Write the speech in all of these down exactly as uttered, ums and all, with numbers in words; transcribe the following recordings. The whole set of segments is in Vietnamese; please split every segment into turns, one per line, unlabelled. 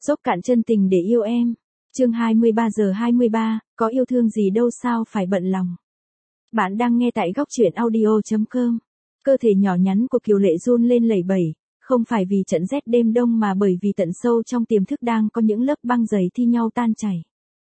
Dốc cạn chân tình để yêu em. Chương hai mươi ba giờ hai mươi ba, có yêu thương gì đâu sao phải bận lòng. Bạn đang nghe tại góc truyện audio chấm com. Cơ thể nhỏ nhắn của Kiều Lệ run lên lẩy bẩy, không phải vì trận rét đêm đông mà bởi vì tận sâu trong tiềm thức đang có những lớp băng dày thi nhau tan chảy.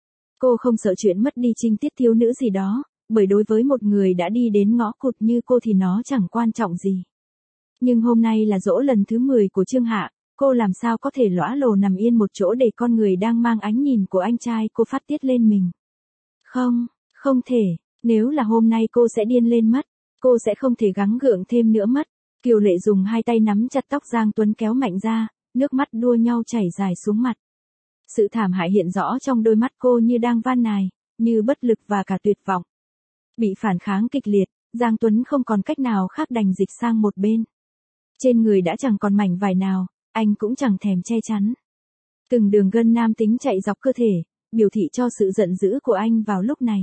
Cô không sợ chuyện mất đi trinh tiết thiếu nữ gì đó, bởi đối với một người đã đi đến ngõ cụt như cô thì nó chẳng quan trọng gì. Nhưng hôm nay là giỗ lần thứ mười của Trương Hạ, cô làm sao có thể lõa lồ nằm yên một chỗ để con người đang mang ánh nhìn của anh trai cô phát tiết lên mình. Không, không thể, nếu là hôm nay cô sẽ điên lên mất, cô sẽ không thể gắng gượng thêm nữa mất. Kiều Lệ dùng hai tay nắm chặt tóc Giang Tuấn kéo mạnh ra, nước mắt đua nhau chảy dài xuống mặt. Sự thảm hại hiện rõ trong đôi mắt cô như đang van nài, như bất lực và cả tuyệt vọng. Bị phản kháng kịch liệt, Giang Tuấn không còn cách nào khác đành dịch sang một bên. Trên người đã chẳng còn mảnh vải nào, anh cũng chẳng thèm che chắn. Từng đường gân nam tính chạy dọc cơ thể, biểu thị cho sự giận dữ của anh vào lúc này.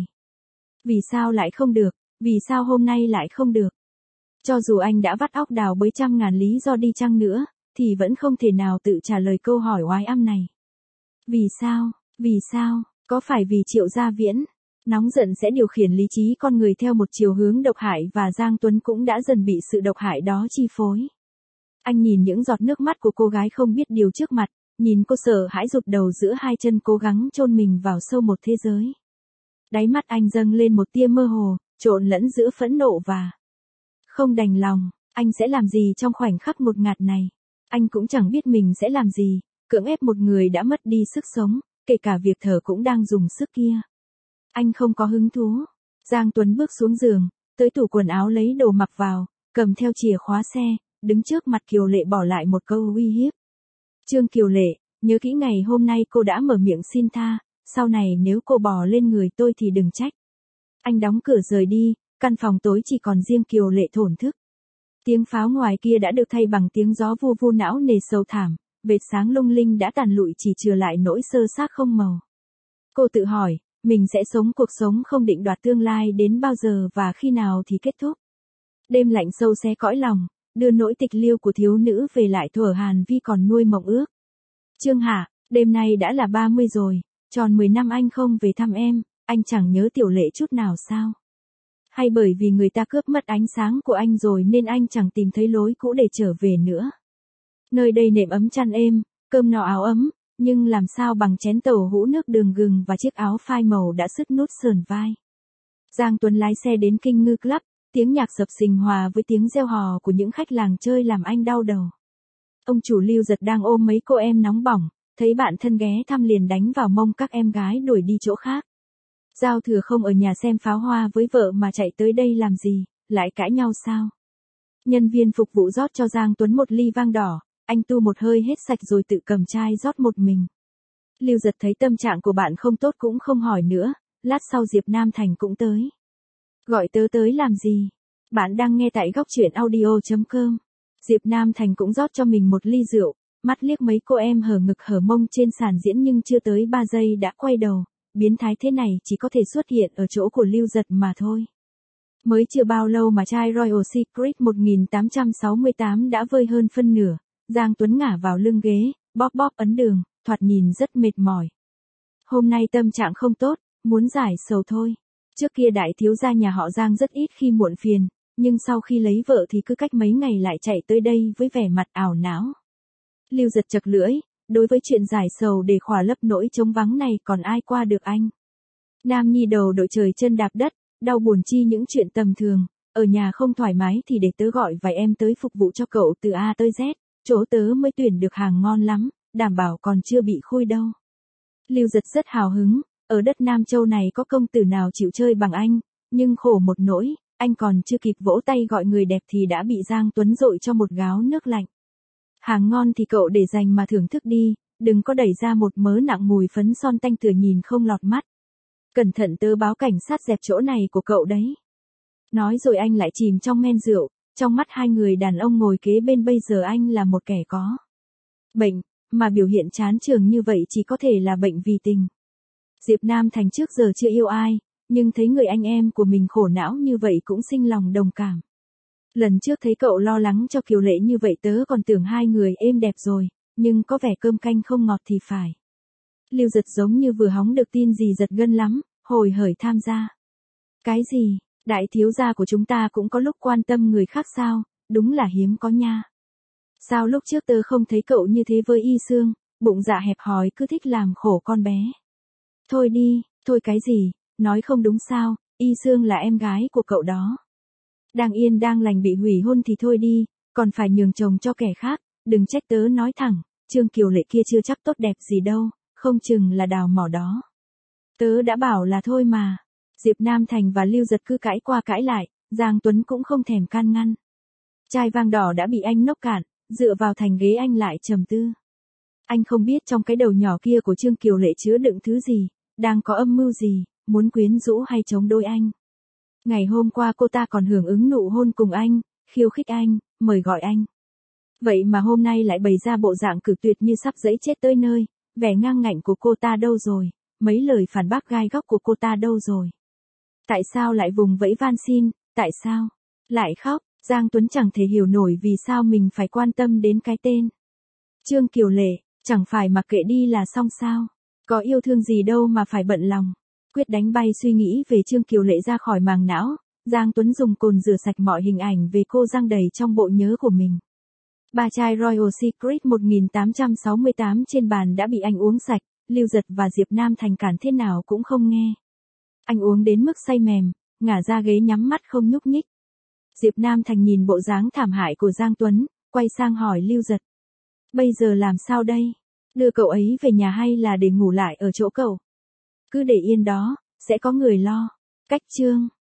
Vì sao lại không được, vì sao hôm nay lại không được? Cho dù anh đã vắt óc đào bới trăm ngàn lý do đi chăng nữa, thì vẫn không thể nào tự trả lời câu hỏi oái ăm này. Vì sao, vì sao, có phải vì Triệu Gia Viễn? Nóng giận sẽ điều khiển lý trí con người theo một chiều hướng độc hại và Giang Tuấn cũng đã dần bị sự độc hại đó chi phối. Anh nhìn những giọt nước mắt của cô gái không biết điều trước mặt, nhìn cô sợ hãi rụt đầu giữa hai chân cố gắng chôn mình vào sâu một thế giới. Đáy mắt anh dâng lên một tia mơ hồ, trộn lẫn giữa phẫn nộ và không đành lòng. Anh sẽ làm gì trong khoảnh khắc ngột ngạt này? Anh cũng chẳng biết mình sẽ làm gì, cưỡng ép một người đã mất đi sức sống, kể cả việc thở cũng đang dùng sức kia. Anh không có hứng thú. Giang Tuấn bước xuống giường, tới tủ quần áo lấy đồ mặc vào, cầm theo chìa khóa xe, đứng trước mặt Kiều Lệ bỏ lại một câu uy hiếp. Trương Kiều Lệ, nhớ kỹ ngày hôm nay cô đã mở miệng xin tha, sau này nếu cô bò lên người tôi thì đừng trách. Anh đóng cửa rời đi, căn phòng tối chỉ còn riêng Kiều Lệ thổn thức. Tiếng pháo ngoài kia đã được thay bằng tiếng gió vu vu não nề sâu thảm, vệt sáng lung linh đã tàn lụi chỉ chừa lại nỗi sơ xác không màu. Cô tự hỏi, mình sẽ sống cuộc sống không định đoạt tương lai đến bao giờ và khi nào thì kết thúc. Đêm lạnh sâu xé cõi lòng, đưa nỗi tịch liêu của thiếu nữ về lại thuở Hàn Vi còn nuôi mộng ước. Trương Hạ, đêm nay đã là ba mươi rồi, tròn mười năm anh không về thăm em, anh chẳng nhớ Tiểu Lệ chút nào sao? Hay bởi vì người ta cướp mất ánh sáng của anh rồi nên anh chẳng tìm thấy lối cũ để trở về nữa? Nơi đây nệm ấm chăn êm, cơm no áo ấm, nhưng làm sao bằng chén tàu hũ nước đường gừng và chiếc áo phai màu đã sứt nút sườn vai. Giang Tuấn lái xe đến Kinh Ngư Club, tiếng nhạc sập sình hòa với tiếng reo hò của những khách làng chơi làm anh đau đầu. Ông chủ Lưu Giật đang ôm mấy cô em nóng bỏng, thấy bạn thân ghé thăm liền đánh vào mông các em gái đuổi đi chỗ khác. Giao Thừa không ở nhà xem pháo hoa với vợ mà chạy tới đây làm gì, lại cãi nhau sao? Nhân viên phục vụ rót cho Giang Tuấn một ly vang đỏ, anh tu một hơi hết sạch rồi tự cầm chai rót một mình. Lưu Giật thấy tâm trạng của bạn không tốt cũng không hỏi nữa, lát sau Diệp Nam Thành cũng tới. Gọi tớ tới làm gì? Bạn đang nghe tại góc truyện audio chấm com. Diệp Nam Thành cũng rót cho mình một ly rượu, mắt liếc mấy cô em hở ngực hở mông trên sàn diễn nhưng chưa tới ba giây đã quay đầu, biến thái thế này chỉ có thể xuất hiện ở chỗ của Lưu Giật mà thôi. Mới chưa bao lâu mà chai Royal Secret một nghìn tám trăm sáu mươi tám đã vơi hơn phân nửa, Giang Tuấn ngả vào lưng ghế, bóp bóp ấn đường, thoạt nhìn rất mệt mỏi. Hôm nay tâm trạng không tốt, muốn giải sầu thôi. Trước kia đại thiếu gia nhà họ Giang rất ít khi muộn phiền, nhưng sau khi lấy vợ thì cứ cách mấy ngày lại chạy tới đây với vẻ mặt ảo não. Lưu Giật chật lưỡi, đối với chuyện giải sầu để khỏa lấp nỗi trống vắng này còn ai qua được anh. Nam nhi đầu đội trời chân đạp đất, đau buồn chi những chuyện tầm thường, ở nhà không thoải mái thì để tớ gọi vài em tới phục vụ cho cậu từ A tới Z, chỗ tớ mới tuyển được hàng ngon lắm, đảm bảo còn chưa bị khui đâu. Lưu Giật rất hào hứng, ở đất Nam Châu này có công tử nào chịu chơi bằng anh, nhưng khổ một nỗi, anh còn chưa kịp vỗ tay gọi người đẹp thì đã bị Giang Tuấn dội cho một gáo nước lạnh. Hàng ngon thì cậu để dành mà thưởng thức đi, đừng có đẩy ra một mớ nặng mùi phấn son tanh tựa nhìn không lọt mắt. Cẩn thận tớ báo cảnh sát dẹp chỗ này của cậu đấy. Nói rồi anh lại chìm trong men rượu, trong mắt hai người đàn ông ngồi kế bên bây giờ anh là một kẻ có bệnh, mà biểu hiện chán chường như vậy chỉ có thể là bệnh vì tình. Diệp Nam Thành trước giờ chưa yêu ai, nhưng thấy người anh em của mình khổ não như vậy cũng sinh lòng đồng cảm. Lần trước thấy cậu lo lắng cho Kiều Lệ như vậy tớ còn tưởng hai người êm đẹp rồi, nhưng có vẻ cơm canh không ngọt thì phải. Lưu Giật giống như vừa hóng được tin gì giật gân lắm, hồi hởi tham gia. Cái gì, đại thiếu gia của chúng ta cũng có lúc quan tâm người khác sao, đúng là hiếm có nha. Sao lúc trước tớ không thấy cậu như thế với Y Sương, bụng dạ hẹp hòi cứ thích làm khổ con bé. Thôi đi, thôi cái gì, nói không đúng sao, Y Sương là em gái của cậu đó. Đang yên đang lành bị hủy hôn thì thôi đi, còn phải nhường chồng cho kẻ khác, đừng trách tớ nói thẳng, Trương Kiều Lệ kia chưa chắc tốt đẹp gì đâu, không chừng là đào mỏ đó. Tớ đã bảo là thôi mà. Diệp Nam Thành và Lưu Giật cứ cãi qua cãi lại, Giang Tuấn cũng không thèm can ngăn. Chai vang đỏ đã bị anh nốc cạn, dựa vào thành ghế anh lại trầm tư. Anh không biết trong cái đầu nhỏ kia của Trương Kiều Lệ chứa đựng thứ gì, đang có âm mưu gì, muốn quyến rũ hay chống đối anh. Ngày hôm qua cô ta còn hưởng ứng nụ hôn cùng anh, khiêu khích anh, mời gọi anh. Vậy mà hôm nay lại bày ra bộ dạng cử tuyệt như sắp giẫy chết tới nơi, vẻ ngang ngạnh của cô ta đâu rồi, mấy lời phản bác gai góc của cô ta đâu rồi. Tại sao lại vùng vẫy van xin, tại sao lại khóc, Giang Tuấn chẳng thể hiểu nổi vì sao mình phải quan tâm đến cái tên. Trương Kiều Lệ, chẳng phải mặc kệ đi là xong sao, có yêu thương gì đâu mà phải bận lòng. Quyết đánh bay suy nghĩ về Trương Kiều Lệ ra khỏi màng não, Giang Tuấn dùng cồn rửa sạch mọi hình ảnh về cô giăng đầy trong bộ nhớ của mình. Ba chai Royal Secret một nghìn tám trăm sáu mươi tám trên bàn đã bị anh uống sạch, Lưu Giật và Diệp Nam Thành cản thế nào cũng không nghe. Anh uống đến mức say mềm, ngả ra ghế nhắm mắt không nhúc nhích. Diệp Nam Thành nhìn bộ dáng thảm hại của Giang Tuấn, quay sang hỏi Lưu Giật. Bây giờ làm sao đây? Đưa cậu ấy về nhà hay là để ngủ lại ở chỗ cậu? Cứ để yên đó, sẽ có người lo. Cách Trương